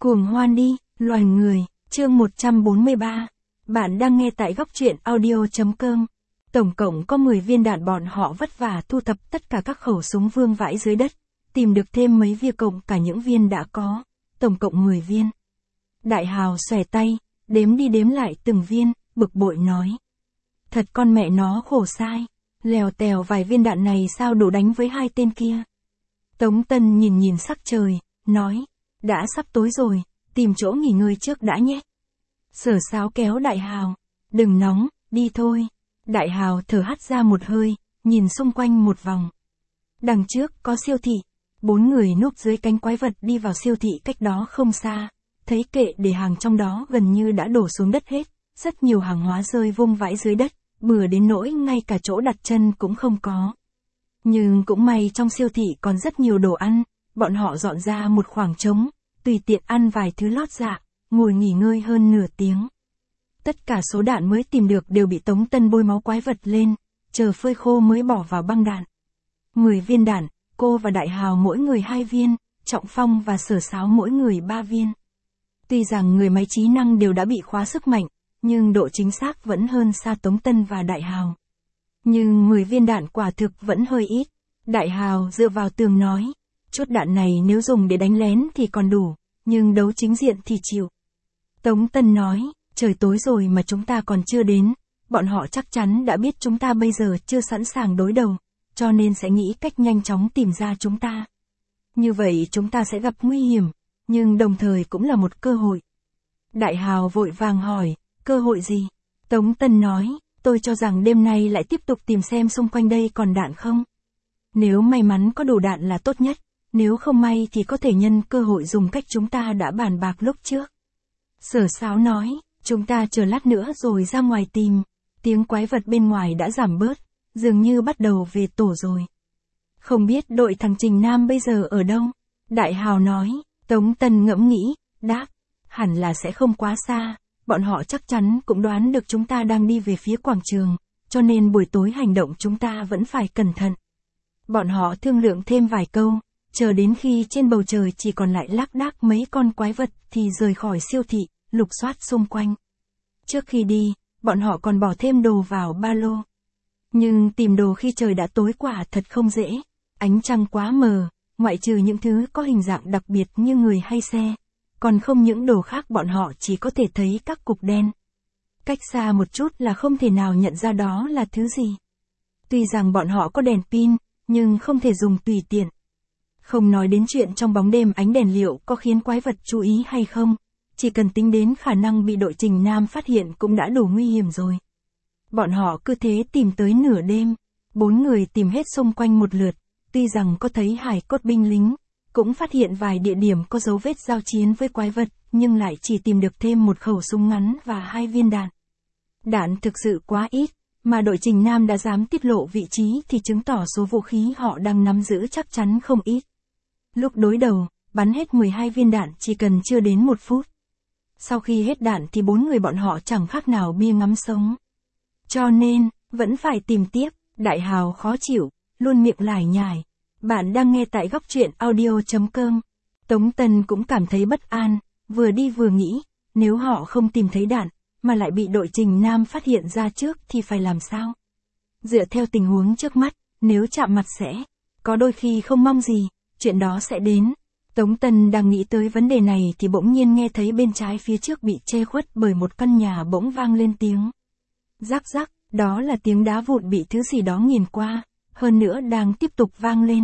Cuồng hoan đi, loài người, chương 143. Bạn đang nghe tại góc truyện audio.com. Tổng cộng có 10 viên đạn, bọn họ vất vả thu thập tất cả các khẩu súng vương vãi dưới đất, tìm được thêm mấy viên cộng cả những viên đã có, tổng cộng 10 viên. Đại Hào xòe tay, đếm đi đếm lại từng viên, bực bội nói. Thật con mẹ nó khổ sai, lèo tèo vài viên đạn này sao đủ đánh với hai tên kia. Tống Tân nhìn nhìn sắc trời, nói, đã sắp tối rồi, tìm chỗ nghỉ ngơi trước đã nhé. Sở Sáo kéo Đại Hào, đừng nóng, đi thôi. Đại Hào thở hắt ra một hơi, nhìn xung quanh một vòng. Đằng trước có siêu thị, 4 người núp dưới cánh quái vật đi vào siêu thị cách đó không xa, thấy kệ để hàng trong đó gần như đã đổ xuống đất hết, rất nhiều hàng hóa rơi vung vãi dưới đất, bừa đến nỗi ngay cả chỗ đặt chân cũng không có. Nhưng cũng may trong siêu thị còn rất nhiều đồ ăn, bọn họ dọn ra một khoảng trống, tùy tiện ăn vài thứ lót dạ, ngồi nghỉ ngơi hơn nửa tiếng. Tất cả số đạn mới tìm được đều bị Tống Tân bôi máu quái vật lên, chờ phơi khô mới bỏ vào băng đạn. 10 viên đạn, cô và Đại Hào mỗi người 2 viên, Trọng Phong và Sở Sáo mỗi người 3 viên. Tuy rằng người máy trí năng đều đã bị khóa sức mạnh, nhưng độ chính xác vẫn hơn xa Tống Tân và Đại Hào. Nhưng 10 viên đạn quả thực vẫn hơi ít. Đại Hào dựa vào tường nói, chốt đạn này nếu dùng để đánh lén thì còn đủ, nhưng đấu chính diện thì chịu. Tống Tân nói, trời tối rồi mà chúng ta còn chưa đến, bọn họ chắc chắn đã biết chúng ta bây giờ chưa sẵn sàng đối đầu, cho nên sẽ nghĩ cách nhanh chóng tìm ra chúng ta. Như vậy chúng ta sẽ gặp nguy hiểm, nhưng đồng thời cũng là một cơ hội. Đại Hào vội vàng hỏi, cơ hội gì? Tống Tân nói, tôi cho rằng đêm nay lại tiếp tục tìm xem xung quanh đây còn đạn không. Nếu may mắn có đủ đạn là tốt nhất, nếu không may thì có thể nhân cơ hội dùng cách chúng ta đã bàn bạc lúc trước. Sở Sáo nói, chúng ta chờ lát nữa rồi ra ngoài tìm, tiếng quái vật bên ngoài đã giảm bớt, dường như bắt đầu về tổ rồi. Không biết đội thằng Trình Nam bây giờ ở đâu? Đại Hào nói, Tống Tân ngẫm nghĩ, đáp, hẳn là sẽ không quá xa, bọn họ chắc chắn cũng đoán được chúng ta đang đi về phía quảng trường, cho nên buổi tối hành động chúng ta vẫn phải cẩn thận. Bọn họ thương lượng thêm vài câu, chờ đến khi trên bầu trời chỉ còn lại lác đác mấy con quái vật thì rời khỏi siêu thị, lục soát xung quanh. Trước khi đi, bọn họ còn bỏ thêm đồ vào ba lô. Nhưng tìm đồ khi trời đã tối quả thật không dễ, ánh trăng quá mờ, ngoại trừ những thứ có hình dạng đặc biệt như người hay xe, còn không những đồ khác bọn họ chỉ có thể thấy các cục đen. Cách xa một chút là không thể nào nhận ra đó là thứ gì. Tuy rằng bọn họ có đèn pin, nhưng không thể dùng tùy tiện. Không nói đến chuyện trong bóng đêm ánh đèn liệu có khiến quái vật chú ý hay không, chỉ cần tính đến khả năng bị đội Trình Nam phát hiện cũng đã đủ nguy hiểm rồi. Bọn họ cứ thế tìm tới nửa đêm, 4 người tìm hết xung quanh một lượt, tuy rằng có thấy hài cốt binh lính, cũng phát hiện vài địa điểm có dấu vết giao chiến với quái vật, nhưng lại chỉ tìm được thêm một khẩu súng ngắn và 2 viên đạn. Đạn thực sự quá ít, mà đội Trình Nam đã dám tiết lộ vị trí thì chứng tỏ số vũ khí họ đang nắm giữ chắc chắn không ít. Lúc đối đầu, bắn hết 12 viên đạn chỉ cần chưa đến 1 phút. Sau khi hết đạn thì 4 người bọn họ chẳng khác nào bia ngắm sống. Cho nên, vẫn phải tìm tiếp. Đại Hào khó chịu, luôn miệng lải nhải. Bạn đang nghe tại góc truyện audio.com. Tống Tân cũng cảm thấy bất an, vừa đi vừa nghĩ, nếu họ không tìm thấy đạn, mà lại bị đội Trình Nam phát hiện ra trước thì phải làm sao? Dựa theo tình huống trước mắt, nếu chạm mặt sẽ, có đôi khi không mong gì, chuyện đó sẽ đến. Tống Tân đang nghĩ tới vấn đề này thì bỗng nhiên nghe thấy bên trái phía trước bị che khuất bởi một căn nhà bỗng vang lên tiếng. Rắc rắc, đó là tiếng đá vụn bị thứ gì đó nghiền qua, hơn nữa đang tiếp tục vang lên.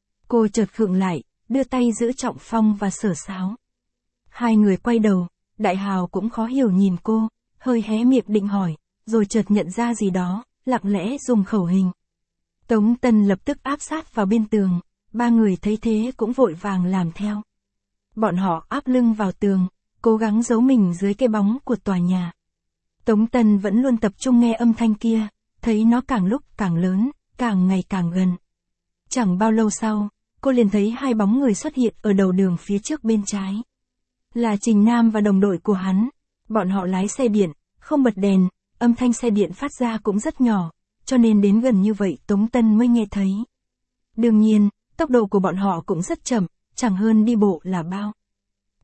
Cô chợt khựng lại, đưa tay giữ Trọng Phong và Sở Sáo. Hai người quay đầu, Đại Hào cũng khó hiểu nhìn cô, hơi hé miệng định hỏi, rồi chợt nhận ra gì đó, lặng lẽ dùng khẩu hình. Tống Tân lập tức áp sát vào bên tường, 3 người thấy thế cũng vội vàng làm theo. Bọn họ áp lưng vào tường, cố gắng giấu mình dưới cái bóng của tòa nhà. Tống Tân vẫn luôn tập trung nghe âm thanh kia, thấy nó càng lúc càng lớn, càng ngày càng gần. Chẳng bao lâu sau, cô liền thấy 2 bóng người xuất hiện ở đầu đường phía trước bên trái. Là Trình Nam và đồng đội của hắn. Bọn họ lái xe điện, không bật đèn, âm thanh xe điện phát ra cũng rất nhỏ, cho nên đến gần như vậy Tống Tân mới nghe thấy. Đương nhiên, tốc độ của bọn họ cũng rất chậm, chẳng hơn đi bộ là bao.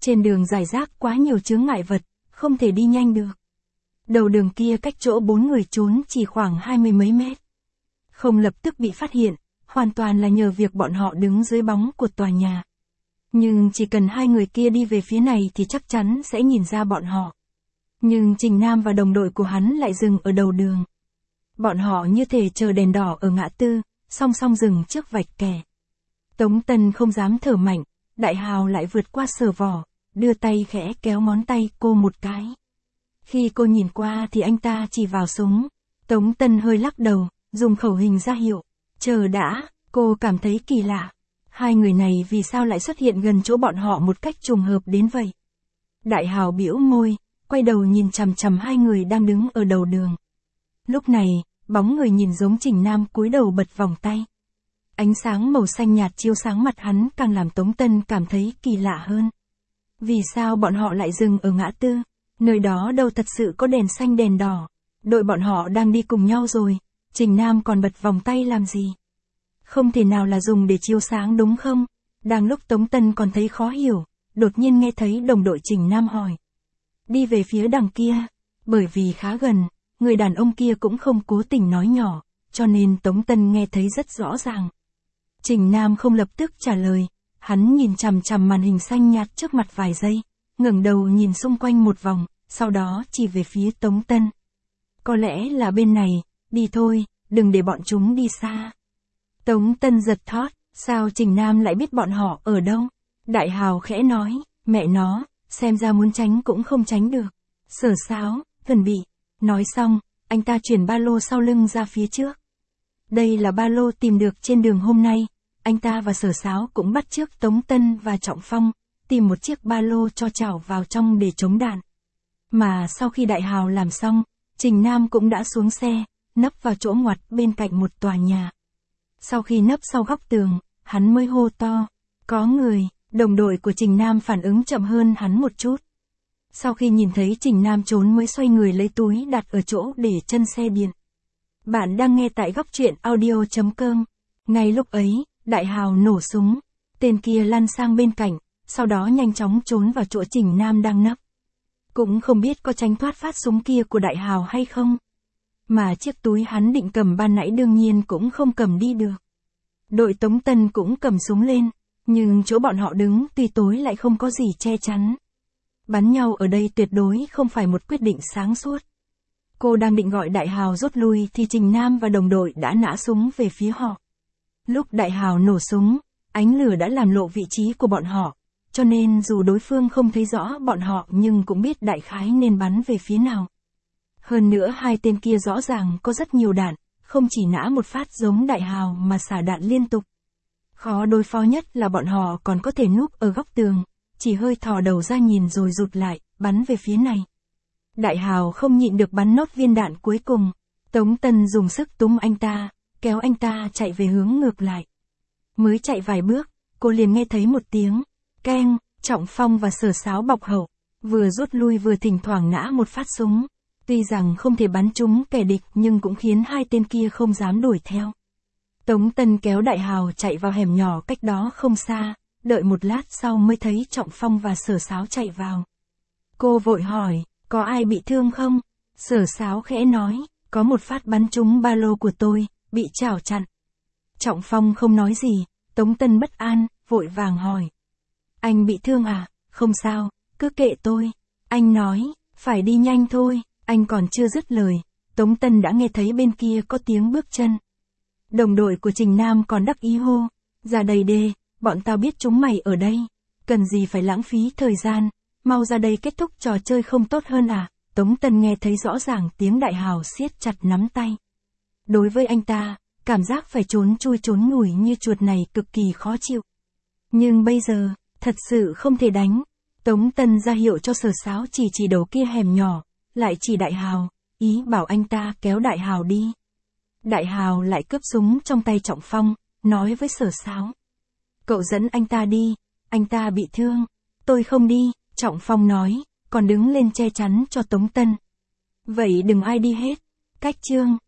Trên đường rải rác quá nhiều chướng ngại vật, không thể đi nhanh được. Đầu đường kia cách chỗ 4 người trốn chỉ khoảng 20 mấy mét. Không lập tức bị phát hiện, hoàn toàn là nhờ việc bọn họ đứng dưới bóng của tòa nhà. Nhưng chỉ cần 2 người kia đi về phía này thì chắc chắn sẽ nhìn ra bọn họ. Nhưng Trình Nam và đồng đội của hắn lại dừng ở đầu đường. Bọn họ như thể chờ đèn đỏ ở ngã tư, song song dừng trước vạch kẻ. Tống Tân không dám thở mạnh, Đại Hào lại vượt qua Sở Vỏ, đưa tay khẽ kéo ngón tay cô một cái. Khi cô nhìn qua thì anh ta chỉ vào súng. Tống Tân hơi lắc đầu, dùng khẩu hình ra hiệu. Chờ đã, cô cảm thấy kỳ lạ. 2 người này vì sao lại xuất hiện gần chỗ bọn họ một cách trùng hợp đến vậy? Đại Hào bĩu môi, quay đầu nhìn chằm chằm 2 người đang đứng ở đầu đường. Lúc này, bóng người nhìn giống Trình Nam cúi đầu bật vòng tay. Ánh sáng màu xanh nhạt chiếu sáng mặt hắn càng làm Tống Tân cảm thấy kỳ lạ hơn. Vì sao bọn họ lại dừng ở ngã tư? Nơi đó đâu thật sự có đèn xanh đèn đỏ. Đội bọn họ đang đi cùng nhau rồi, Trình Nam còn bật vòng tay làm gì? Không thể nào là dùng để chiếu sáng đúng không? Đang lúc Tống Tân còn thấy khó hiểu, đột nhiên nghe thấy đồng đội Trình Nam hỏi. Đi về phía đằng kia, bởi vì khá gần, người đàn ông kia cũng không cố tình nói nhỏ, cho nên Tống Tân nghe thấy rất rõ ràng. Trình Nam không lập tức trả lời, hắn nhìn chằm chằm màn hình xanh nhạt trước mặt vài giây, ngẩng đầu nhìn xung quanh một vòng, sau đó chỉ về phía Tống Tân. Có lẽ là bên này, đi thôi, đừng để bọn chúng đi xa. Tống Tân giật thót, sao Trình Nam lại biết bọn họ ở đâu? Đại Hào khẽ nói, mẹ nó, xem ra muốn tránh cũng không tránh được. Sở Sáo, gần bị. Nói xong, anh ta chuyển ba lô sau lưng ra phía trước. Đây là ba lô tìm được trên đường hôm nay, anh ta và Sở Sáo cũng bắt chước Tống Tân và Trọng Phong, tìm một chiếc ba lô cho chảo vào trong để chống đạn. Mà sau khi Đại Hào làm xong, Trình Nam cũng đã xuống xe, nấp vào chỗ ngoặt bên cạnh một tòa nhà. Sau khi nấp sau góc tường, hắn mới hô to, có người. Đồng đội của Trình Nam phản ứng chậm hơn hắn một chút. Sau khi nhìn thấy Trình Nam trốn mới xoay người lấy túi đặt ở chỗ để chân xe điện. Bạn đang nghe tại góc truyện audio.com. Ngay lúc ấy, Đại Hào nổ súng. Tên kia lăn sang bên cạnh, sau đó nhanh chóng trốn vào chỗ Trình Nam đang nấp. Cũng không biết có tránh thoát phát súng kia của Đại Hào hay không. Mà chiếc túi hắn định cầm ban nãy đương nhiên cũng không cầm đi được. Đội Tống Tân cũng cầm súng lên. Nhưng chỗ bọn họ đứng tuy tối lại không có gì che chắn. Bắn nhau ở đây tuyệt đối không phải một quyết định sáng suốt. Cô đang định gọi Đại Hào rút lui thì Trình Nam và đồng đội đã nã súng về phía họ. Lúc Đại Hào nổ súng, ánh lửa đã làm lộ vị trí của bọn họ, cho nên dù đối phương không thấy rõ bọn họ nhưng cũng biết đại khái nên bắn về phía nào. Hơn nữa 2 tên kia rõ ràng có rất nhiều đạn, không chỉ nã một phát giống Đại Hào mà xả đạn liên tục. Khó đối phó nhất là bọn họ còn có thể núp ở góc tường, chỉ hơi thò đầu ra nhìn rồi rụt lại, bắn về phía này. Đại Hào không nhịn được bắn nốt viên đạn cuối cùng. Tống Tân dùng sức túm anh ta, kéo anh ta chạy về hướng ngược lại. Mới chạy vài bước, cô liền nghe thấy một tiếng, keng, Trọng Phong và Sở Sáo bọc hậu, vừa rút lui vừa thỉnh thoảng nã một phát súng. Tuy rằng không thể bắn trúng kẻ địch nhưng cũng khiến 2 tên kia không dám đuổi theo. Tống Tân kéo Đại Hào chạy vào hẻm nhỏ cách đó không xa, đợi một lát sau mới thấy Trọng Phong và Sở Sáo chạy vào. Cô vội hỏi, có ai bị thương không? Sở Sáo khẽ nói, có một phát bắn trúng ba lô của tôi, bị chảo chặn. Trọng Phong không nói gì, Tống Tân bất an, vội vàng hỏi. Anh bị thương à? Không sao, cứ kệ tôi. Anh nói, phải đi nhanh thôi, anh còn chưa dứt lời. Tống Tân đã nghe thấy bên kia có tiếng bước chân. Đồng đội của Trình Nam còn đắc ý hô, ra đây đê, bọn tao biết chúng mày ở đây, cần gì phải lãng phí thời gian, mau ra đây kết thúc trò chơi không tốt hơn à? Tống Tân nghe thấy rõ ràng tiếng Đại Hào siết chặt nắm tay. Đối với anh ta, cảm giác phải trốn chui trốn nhủi như chuột này cực kỳ khó chịu. Nhưng bây giờ, thật sự không thể đánh. Tống Tân ra hiệu cho Sở Sáo chỉ đầu kia hẻm nhỏ, lại chỉ Đại Hào, ý bảo anh ta kéo Đại Hào đi. Đại Hào lại cướp súng trong tay Trọng Phong, nói với Sở Sáo. Cậu dẫn anh ta đi, anh ta bị thương. Tôi không đi, Trọng Phong nói, còn đứng lên che chắn cho Tống Tân. Vậy đừng ai đi hết. Cách chương.